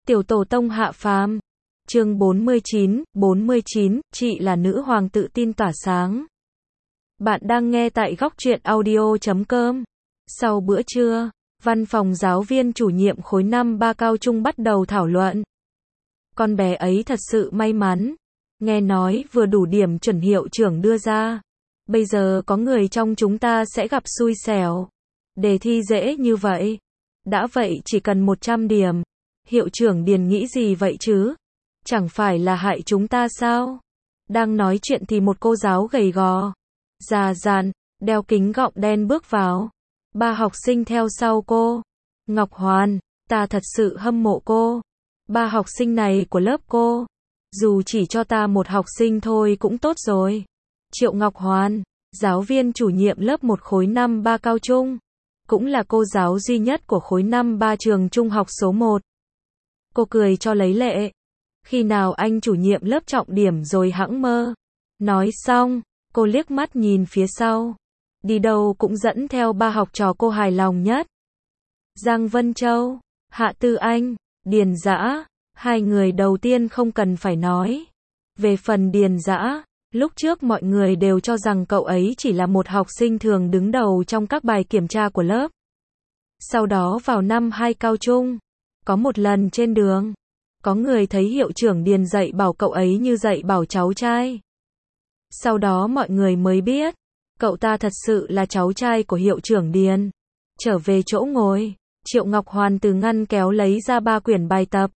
Tiểu tổ tông hạ phàm. Chương 49, chị là nữ hoàng tự tin tỏa sáng. Bạn đang nghe tại góc truyện audio.com. Sau bữa trưa, văn phòng giáo viên chủ nhiệm khối 5 3 cao trung bắt đầu thảo luận. Con bé ấy thật sự may mắn. Nghe nói vừa đủ điểm chuẩn hiệu trưởng đưa ra. Bây giờ có người trong chúng ta sẽ gặp xui xẻo. Đề thi dễ như vậy. Đã vậy chỉ cần 100 điểm. Hiệu trưởng Điền nghĩ gì vậy chứ? Chẳng phải là hại chúng ta sao? Đang nói chuyện thì một cô giáo gầy gò, già dặn, đeo kính gọng đen bước vào. Ba học sinh theo sau cô. Ngọc Hoàn, ta thật sự hâm mộ cô. Ba học sinh này của lớp cô. Dù chỉ cho ta một học sinh thôi cũng tốt rồi. Triệu Ngọc Hoàn, giáo viên chủ nhiệm lớp 1 khối 5 3 cao trung. Cũng là cô giáo duy nhất của khối 5 3 trường trung học số 1. Cô cười cho lấy lệ. Khi nào anh chủ nhiệm lớp trọng điểm rồi hẵng mơ. Nói xong, cô liếc mắt nhìn phía sau. Đi đâu cũng dẫn theo ba học trò cô hài lòng nhất. Giang Vân Châu, Hạ Tư Anh, Điền Dã, hai người đầu tiên không cần phải nói. Về phần Điền Dã, lúc trước mọi người đều cho rằng cậu ấy chỉ là một học sinh thường đứng đầu trong các bài kiểm tra của lớp. Sau đó vào năm 2 cao trung, có một lần trên đường, có người thấy hiệu trưởng Điền dạy bảo cậu ấy như dạy bảo cháu trai. Sau đó mọi người mới biết, cậu ta thật sự là cháu trai của hiệu trưởng Điền. Trở về chỗ ngồi, Triệu Ngọc Hoàn từ ngăn kéo lấy ra 3 quyển bài tập.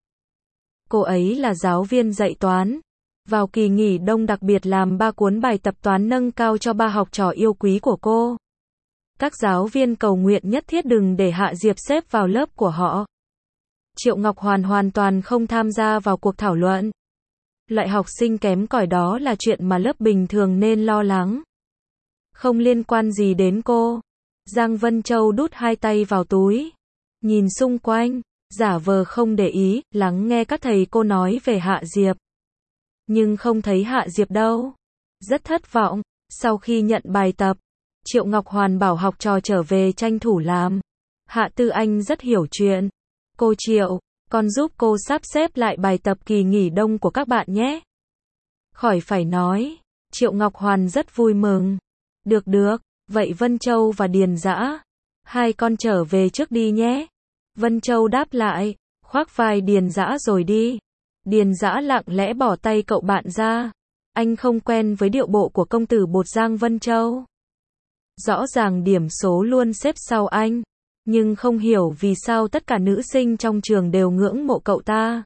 Cô ấy là giáo viên dạy toán. Vào kỳ nghỉ đông đặc biệt làm 3 cuốn bài tập toán nâng cao cho ba học trò yêu quý của cô. Các giáo viên cầu nguyện nhất thiết đừng để Hạ Diệp xếp vào lớp của họ. Triệu Ngọc Hoàn hoàn toàn không tham gia vào cuộc thảo luận. Loại học sinh kém cỏi đó là chuyện mà lớp bình thường nên lo lắng. Không liên quan gì đến cô. Giang Vân Châu đút 2 tay vào túi. Nhìn xung quanh, giả vờ không để ý, lắng nghe các thầy cô nói về Hạ Diệp. Nhưng không thấy Hạ Diệp đâu. Rất thất vọng, sau khi nhận bài tập, Triệu Ngọc Hoàn bảo học trò trở về tranh thủ làm. Hạ Tư Anh rất hiểu chuyện. Cô Triệu, con giúp cô sắp xếp lại bài tập kỳ nghỉ đông của các bạn nhé. Khỏi phải nói, Triệu Ngọc Hoàn rất vui mừng. Được, vậy Vân Châu và Điền Dã, hai con trở về trước đi nhé. Vân Châu đáp lại, khoác vai Điền Dã rồi đi. Điền Dã lặng lẽ bỏ tay cậu bạn ra. Anh không quen với điệu bộ của công tử bột Giang Vân Châu. Rõ ràng điểm số luôn xếp sau anh. Nhưng không hiểu vì sao tất cả nữ sinh trong trường đều ngưỡng mộ cậu ta.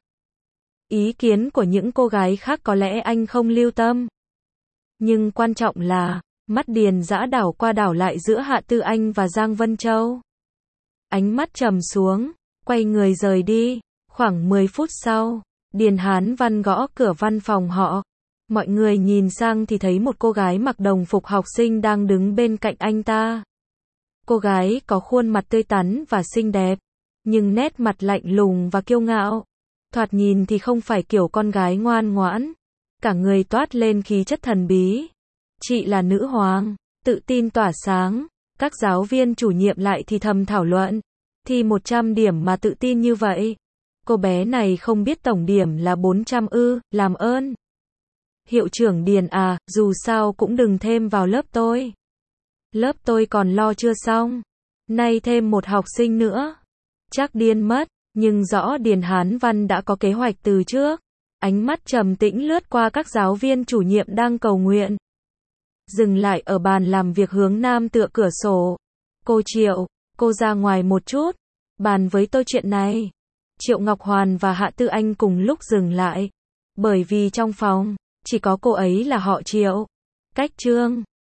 Ý kiến của những cô gái khác có lẽ anh không lưu tâm. Nhưng quan trọng là, mắt Điền Dã đảo qua đảo lại giữa Hạ Tư Anh và Giang Vân Châu. Ánh mắt trầm xuống, quay người rời đi. Khoảng 10 phút sau, Điền Hán Văn gõ cửa văn phòng họ. Mọi người nhìn sang thì thấy một cô gái mặc đồng phục học sinh đang đứng bên cạnh anh ta. Cô gái có khuôn mặt tươi tắn và xinh đẹp, nhưng nét mặt lạnh lùng và kiêu ngạo. Thoạt nhìn thì không phải kiểu con gái ngoan ngoãn. Cả người toát lên khí chất thần bí. Chị là nữ hoàng, tự tin tỏa sáng. Các giáo viên chủ nhiệm lại thì thầm thảo luận. Thi 100 điểm mà tự tin như vậy. Cô bé này không biết tổng điểm là 400 ư, làm ơn. Hiệu trưởng Điền à, dù sao cũng đừng thêm vào lớp tôi. Lớp tôi còn lo chưa xong. Nay thêm một học sinh nữa. Chắc điên mất, nhưng rõ Điền Hán Văn đã có kế hoạch từ trước. Ánh mắt trầm tĩnh lướt qua các giáo viên chủ nhiệm đang cầu nguyện. Dừng lại ở bàn làm việc hướng nam tựa cửa sổ. Cô Triệu, cô ra ngoài một chút. Bàn với tôi chuyện này. Triệu Ngọc Hoàn và Hạ Tư Anh cùng lúc dừng lại. Bởi vì trong phòng, chỉ có cô ấy là họ Triệu. Cách chương